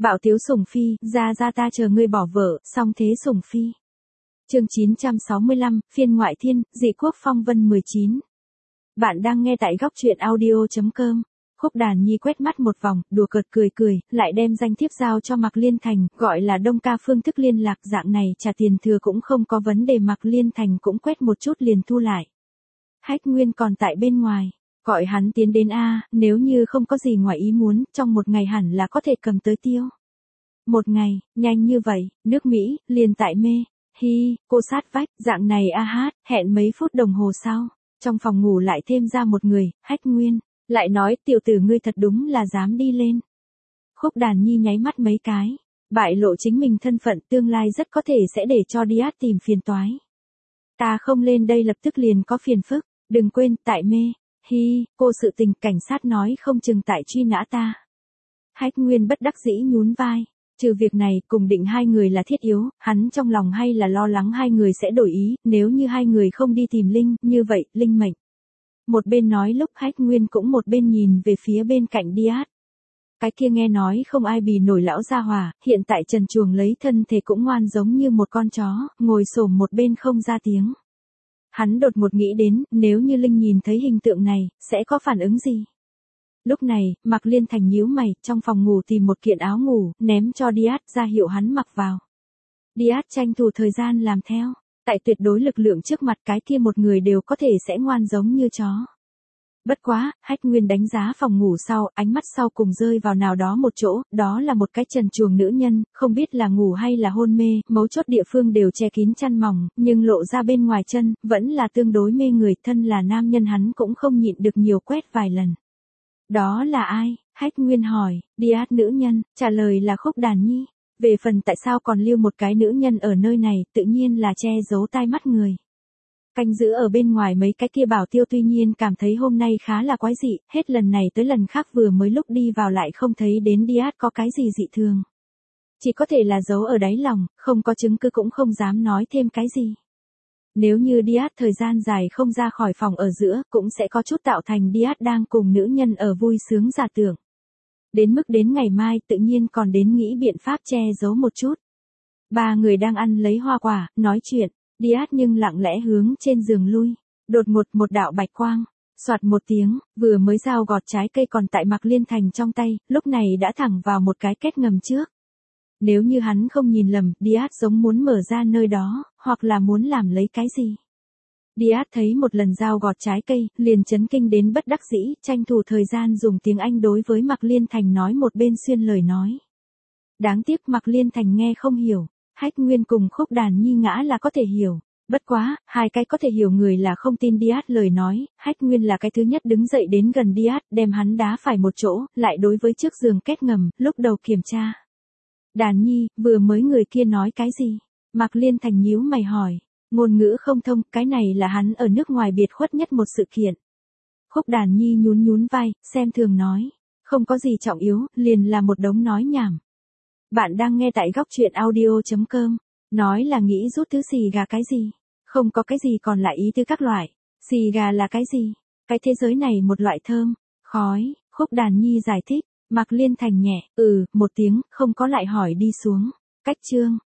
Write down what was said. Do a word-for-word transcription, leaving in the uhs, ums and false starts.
Bạo tiếu sủng phi, ra ra ta chờ ngươi bỏ vợ, song thế sủng phi. Chương chín trăm sáu mươi lăm, phiên ngoại thiên, dị quốc phong vân mười chín. Bạn đang nghe tại góc truyện audio chấm com. Khúc Đàn Nhi quét mắt một vòng, đùa cợt cười cười, lại đem danh thiếp giao cho Mạc Liên Thành, gọi là Đông ca phương thức liên lạc, dạng này trả tiền thừa cũng không có vấn đề. Mạc Liên Thành cũng quét một chút liền thu lại. Hách Nguyên còn tại bên ngoài, gọi hắn tiến đến a, nếu như không có gì ngoài ý muốn, trong một ngày hẳn là có thể cầm tới tiêu. Một ngày, nhanh như vậy, nước Mỹ, liền tại mê. Hi, cô sát vách, dạng này a hát, hẹn mấy phút đồng hồ sau, trong phòng ngủ lại thêm ra một người, Hách Nguyên, lại nói tiểu tử ngươi thật đúng là dám đi lên. Khúc Đàn Nhi nháy mắt mấy cái, bại lộ chính mình thân phận, tương lai rất có thể sẽ để cho Diaz tìm phiền toái. Ta không lên đây lập tức liền có phiền phức, đừng quên, tại mê. Hi, cô sự tình, cảnh sát nói không chừng tại truy nã ta. Hách Nguyên bất đắc dĩ nhún vai. Trừ việc này, cùng Định hai người là thiết yếu, hắn trong lòng hay là lo lắng hai người sẽ đổi ý, nếu như hai người không đi tìm Linh, như vậy, Linh mệnh. Một bên nói lúc Hách Nguyên cũng một bên nhìn về phía bên cạnh Diaz. Cái kia nghe nói không ai bì nổi lão gia hỏa, hiện tại trần truồng lấy thân thể cũng ngoan giống như một con chó, ngồi xổm một bên không ra tiếng. Hắn đột ngột nghĩ đến, nếu như Linh nhìn thấy hình tượng này, sẽ có phản ứng gì? Lúc này, Mạc Liên Thành nhíu mày, trong phòng ngủ tìm một kiện áo ngủ, ném cho Diaz, ra hiệu hắn mặc vào. Diaz tranh thủ thời gian làm theo, tại tuyệt đối lực lượng trước mặt cái kia một người đều có thể sẽ ngoan giống như chó. Bất quá, Hách Nguyên đánh giá phòng ngủ sau, ánh mắt sau cùng rơi vào nào đó một chỗ, đó là một cái trần truồng nữ nhân, không biết là ngủ hay là hôn mê, mấu chốt địa phương đều che kín chăn mỏng, nhưng lộ ra bên ngoài chân, vẫn là tương đối mê người, thân là nam nhân hắn cũng không nhịn được nhiều quét vài lần. Đó là ai? Hách Nguyên hỏi. Diaz nữ nhân, trả lời là Khúc Đàn Nhi. Về phần tại sao còn lưu một cái nữ nhân ở nơi này, tự nhiên là che giấu tai mắt người. Canh giữ ở bên ngoài mấy cái kia bảo tiêu tuy nhiên cảm thấy hôm nay khá là quái dị, hết lần này tới lần khác vừa mới lúc đi vào lại không thấy đến Diaz có cái gì dị thường. Chỉ có thể là giấu ở đáy lòng, không có chứng cứ cũng không dám nói thêm cái gì. Nếu như Diaz thời gian dài không ra khỏi phòng ở giữa, cũng sẽ có chút tạo thành Diaz đang cùng nữ nhân ở vui sướng giả tưởng. Đến mức đến ngày mai tự nhiên còn đến nghĩ biện pháp che giấu một chút. Ba người đang ăn lấy hoa quả, nói chuyện, Diaz nhưng lặng lẽ hướng trên giường lui. Đột ngột một đạo bạch quang, soạt một tiếng, vừa mới dao gọt trái cây còn tại Mạc Liên Thành trong tay, lúc này đã thẳng vào một cái kết ngầm trước. Nếu như hắn không nhìn lầm, Diaz giống muốn mở ra nơi đó, hoặc là muốn làm lấy cái gì. Diaz thấy một lần dao gọt trái cây, liền chấn kinh đến bất đắc dĩ, tranh thủ thời gian dùng tiếng Anh đối với Mạc Liên Thành nói một bên xuyên lời nói. Đáng tiếc Mạc Liên Thành nghe không hiểu, Hách Nguyên cùng Khúc Đàn Nhi ngã là có thể hiểu. Bất quá, hai cái có thể hiểu người là không tin Diaz lời nói, Hách Nguyên là cái thứ nhất đứng dậy đến gần Diaz, đem hắn đá phải một chỗ, lại đối với trước giường kết ngầm, lúc đầu kiểm tra. Đàn Nhi, vừa mới người kia nói cái gì? Mạc Liên Thành nhíu mày hỏi. Ngôn ngữ không thông, cái này là hắn ở nước ngoài biệt khuất nhất một sự kiện. Khúc Đàn Nhi nhún nhún vai, xem thường nói. Không có gì trọng yếu, liền là một đống nói nhảm. Bạn đang nghe tại góc truyện audio chấm com. Nói là nghĩ rút thứ xì gà cái gì? Không có cái gì còn lại ý tư các loại. Xì gà là cái gì? Cái thế giới này một loại thơm, khói. Khúc Đàn Nhi giải thích. Mạc Liên Thành nhẹ, ừ, một tiếng, không có lại hỏi đi xuống. Cách chương.